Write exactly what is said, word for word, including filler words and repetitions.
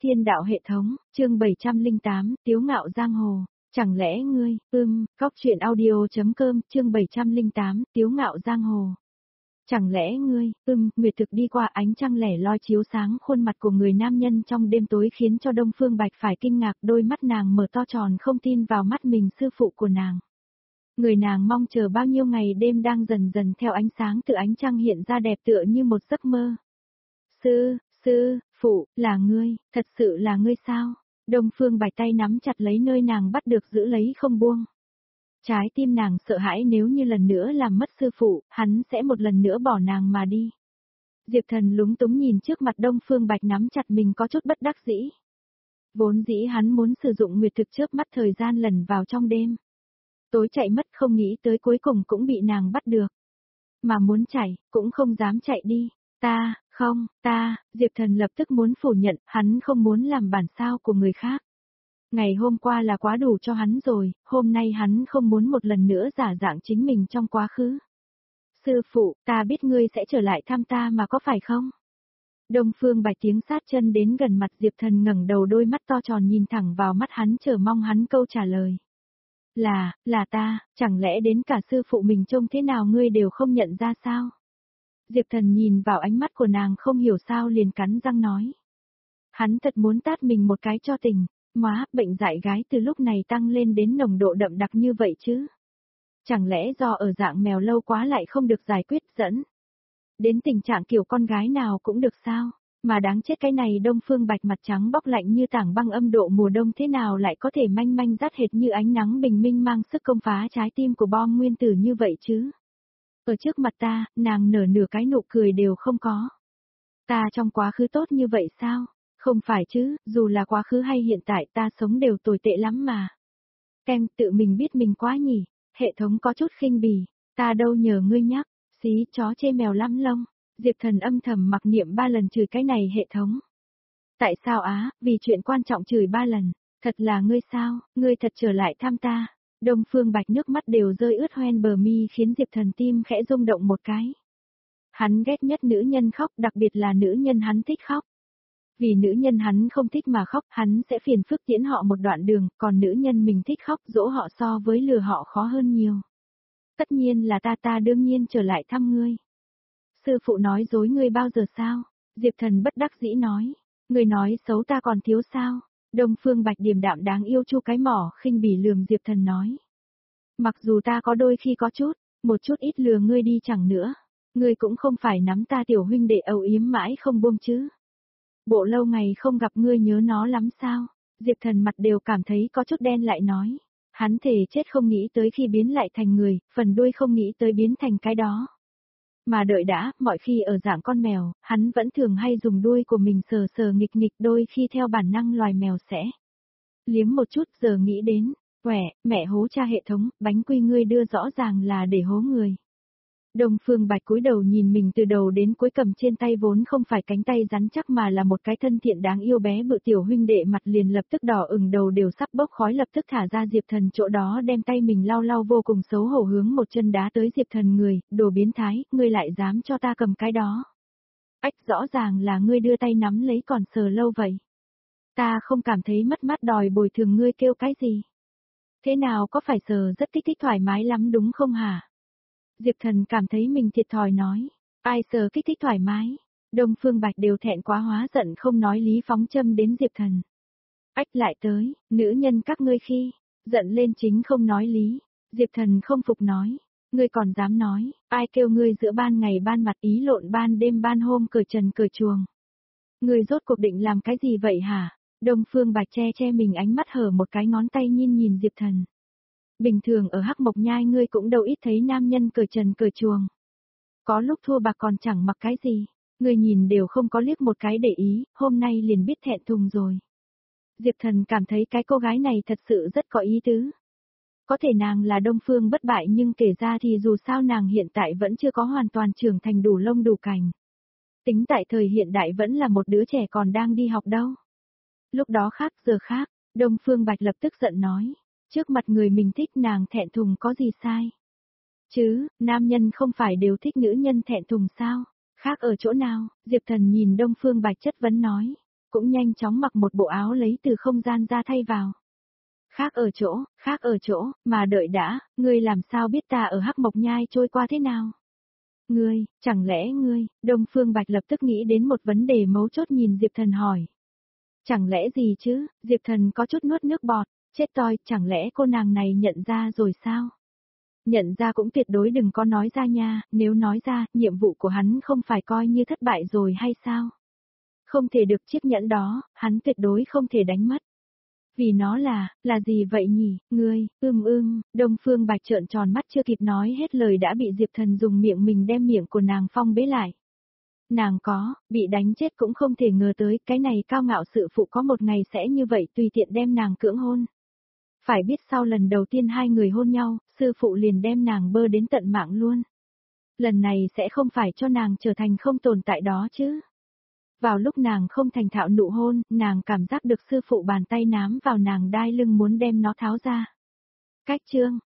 Thiên đạo hệ thống, chương bảy trăm lẻ tám, Tiếu ngạo giang hồ. Chẳng lẽ ngươi, ưm, cóc truyện audio.com, chương bảy trăm lẻ tám, Tiếu ngạo giang hồ. Chẳng lẽ ngươi, ưm, nguyệt thực đi qua ánh trăng lẻ loi chiếu sáng khuôn mặt của người nam nhân trong đêm tối khiến cho Đông Phương Bạch phải kinh ngạc, đôi mắt nàng mở to tròn không tin vào mắt mình, sư phụ của nàng. Người nàng mong chờ bao nhiêu ngày đêm đang dần dần theo ánh sáng từ ánh trăng hiện ra đẹp tựa như một giấc mơ. Sư, sư, phụ, là ngươi, thật sự là ngươi sao? Đông Phương Bạch tay nắm chặt lấy nơi nàng bắt được giữ lấy không buông. Trái tim nàng sợ hãi nếu như lần nữa làm mất sư phụ, hắn sẽ một lần nữa bỏ nàng mà đi. Diệp Thần lúng túng nhìn trước mặt Đông Phương Bạch nắm chặt mình có chút bất đắc dĩ. Vốn dĩ hắn muốn sử dụng nguyệt thực trước mắt thời gian lần vào trong đêm. Tối chạy mất không nghĩ tới cuối cùng cũng bị nàng bắt được. Mà muốn chạy, cũng không dám chạy đi. Ta, không, ta, Diệp Thần lập tức muốn phủ nhận, hắn không muốn làm bản sao của người khác. Ngày hôm qua là quá đủ cho hắn rồi, hôm nay hắn không muốn một lần nữa giả dạng chính mình trong quá khứ. Sư phụ, ta biết ngươi sẽ trở lại thăm ta mà có phải không? Đông Phương Bạch tiếng sát chân đến gần mặt Diệp Thần ngẩng đầu đôi mắt to tròn nhìn thẳng vào mắt hắn chờ mong hắn câu trả lời. Là, là ta, chẳng lẽ đến cả sư phụ mình trông thế nào ngươi đều không nhận ra sao? Diệp Thần nhìn vào ánh mắt của nàng không hiểu sao liền cắn răng nói. Hắn thật muốn tát mình một cái cho tình, móa, bệnh dại gái từ lúc này tăng lên đến nồng độ đậm đặc như vậy chứ? Chẳng lẽ do ở dạng mèo lâu quá lại không được giải quyết dẫn? Đến tình trạng kiểu con gái nào cũng được sao? Mà đáng chết cái này Đông Phương Bạch mặt trắng bóc lạnh như tảng băng âm độ mùa đông thế nào lại có thể manh manh rát hệt như ánh nắng bình minh mang sức công phá trái tim của bom nguyên tử như vậy chứ? Ở trước mặt ta, nàng nở nửa cái nụ cười đều không có. Ta trong quá khứ tốt như vậy sao? Không phải chứ, dù là quá khứ hay hiện tại ta sống đều tồi tệ lắm mà. Kem tự mình biết mình quá nhỉ, hệ thống có chút khinh bỉ, ta đâu nhờ ngươi nhắc, xí chó chê mèo lắm lông. Diệp Thần âm thầm mặc niệm ba lần chửi cái này hệ thống. Tại sao á, vì chuyện quan trọng chửi ba lần, thật là ngươi sao, ngươi thật trở lại thăm ta. Đông Phương Bạch nước mắt đều rơi ướt hoen bờ mi khiến Diệp Thần tim khẽ rung động một cái. Hắn ghét nhất nữ nhân khóc, đặc biệt là nữ nhân hắn thích khóc. Vì nữ nhân hắn không thích mà khóc, hắn sẽ phiền phức tiễn họ một đoạn đường, còn nữ nhân mình thích khóc dỗ họ so với lừa họ khó hơn nhiều. Tất nhiên là ta ta đương nhiên trở lại thăm ngươi. Sư phụ nói dối ngươi bao giờ sao? Diệp Thần bất đắc dĩ nói. Ngươi nói xấu ta còn thiếu sao? Đông Phương Bạch điềm đạm đáng yêu chu cái mỏ khinh bỉ lườm Diệp Thần nói. Mặc dù ta có đôi khi có chút, một chút ít lừa ngươi đi chẳng nữa. Ngươi cũng không phải nắm ta tiểu huynh đệ âu yếm mãi không buông chứ. Bộ lâu ngày không gặp ngươi nhớ nó lắm sao? Diệp Thần mặt đều cảm thấy có chút đen lại nói. Hắn thề chết không nghĩ tới khi biến lại thành người, phần đuôi không nghĩ tới biến thành cái đó. Mà đợi đã, mọi khi ở dạng con mèo, hắn vẫn thường hay dùng đuôi của mình sờ sờ nghịch nghịch đôi khi theo bản năng loài mèo sẽ. Liếm một chút giờ nghĩ đến, quẻ, mẹ hố cha hệ thống, bánh quy ngươi đưa rõ ràng là để hố người. Đông Phương Bạch cúi đầu nhìn mình từ đầu đến cuối cầm trên tay vốn không phải cánh tay rắn chắc mà là một cái thân thiện đáng yêu bé bự tiểu huynh đệ mặt liền lập tức đỏ ửng đầu đều sắp bốc khói lập tức thả ra Diệp Thần chỗ đó đem tay mình lau lau vô cùng xấu hổ hướng một chân đá tới Diệp Thần người, đồ biến thái, ngươi lại dám cho ta cầm cái đó. Ách rõ ràng là ngươi đưa tay nắm lấy còn sờ lâu vậy. Ta không cảm thấy mất mát đòi bồi thường ngươi kêu cái gì. Thế nào có phải sờ rất kích thích thoải mái lắm đúng không hả? Diệp Thần cảm thấy mình thiệt thòi nói, ai sờ kích thích thoải mái, Đông Phương Bạch đều thẹn quá hóa giận không nói lý phóng châm đến Diệp Thần. Ách lại tới, nữ nhân các ngươi khi, giận lên chính không nói lý, Diệp Thần không phục nói, ngươi còn dám nói, ai kêu ngươi giữa ban ngày ban mặt ý lộn ban đêm ban hôm cởi trần cởi chuồng. Ngươi rốt cuộc định làm cái gì vậy hả? Đông Phương Bạch che che mình ánh mắt hở một cái ngón tay nhìn nhìn Diệp Thần. Bình thường ở Hắc Mộc Nhai ngươi cũng đâu ít thấy nam nhân cởi trần cởi chuồng. Có lúc thua bạc còn chẳng mặc cái gì, ngươi nhìn đều không có liếc một cái để ý, hôm nay liền biết thẹn thùng rồi. Diệp Thần cảm thấy cái cô gái này thật sự rất có ý tứ. Có thể nàng là Đông Phương bất bại nhưng kể ra thì dù sao nàng hiện tại vẫn chưa có hoàn toàn trưởng thành đủ lông đủ cành. Tính tại thời hiện đại vẫn là một đứa trẻ còn đang đi học đâu. Lúc đó khác giờ khác, Đông Phương Bạch lập tức giận nói. Trước mặt người mình thích nàng thẹn thùng có gì sai? Chứ, nam nhân không phải đều thích nữ nhân thẹn thùng sao? Khác ở chỗ nào? Diệp Thần nhìn Đông Phương Bạch chất vấn nói. cũng nhanh chóng mặc một bộ áo lấy từ không gian ra thay vào. Khác ở chỗ, khác ở chỗ, mà đợi đã, ngươi làm sao biết ta ở Hắc Mộc Nhai trôi qua thế nào? Ngươi, chẳng lẽ ngươi, Đông Phương Bạch lập tức nghĩ đến một vấn đề mấu chốt nhìn Diệp Thần hỏi. Chẳng lẽ gì chứ, Diệp Thần có chút nuốt nước bọt, chết toi, chẳng lẽ cô nàng này nhận ra rồi sao? Nhận ra cũng tuyệt đối đừng có nói ra nha, nếu nói ra, nhiệm vụ của hắn không phải coi như thất bại rồi hay sao? Không thể được chiếc nhẫn đó, hắn tuyệt đối không thể đánh mất. Vì nó là, là gì vậy nhỉ, ngươi, ưm ưm, Đông Phương Bạch trợn tròn mắt chưa kịp nói hết lời đã bị Diệp Thần dùng miệng mình đem miệng của nàng phong bế lại. Nàng có, bị đánh chết cũng không thể ngờ tới cái này cao ngạo sự phụ có một ngày sẽ như vậy tùy tiện đem nàng cưỡng hôn. Phải biết sau lần đầu tiên hai người hôn nhau, sư phụ liền đem nàng bơ đến tận mạng luôn. Lần này sẽ không phải cho nàng trở thành không tồn tại đó chứ. Vào lúc nàng không thành thạo nụ hôn, nàng cảm giác được sư phụ bàn tay nám vào nàng đai lưng muốn đem nó tháo ra. Cách chương,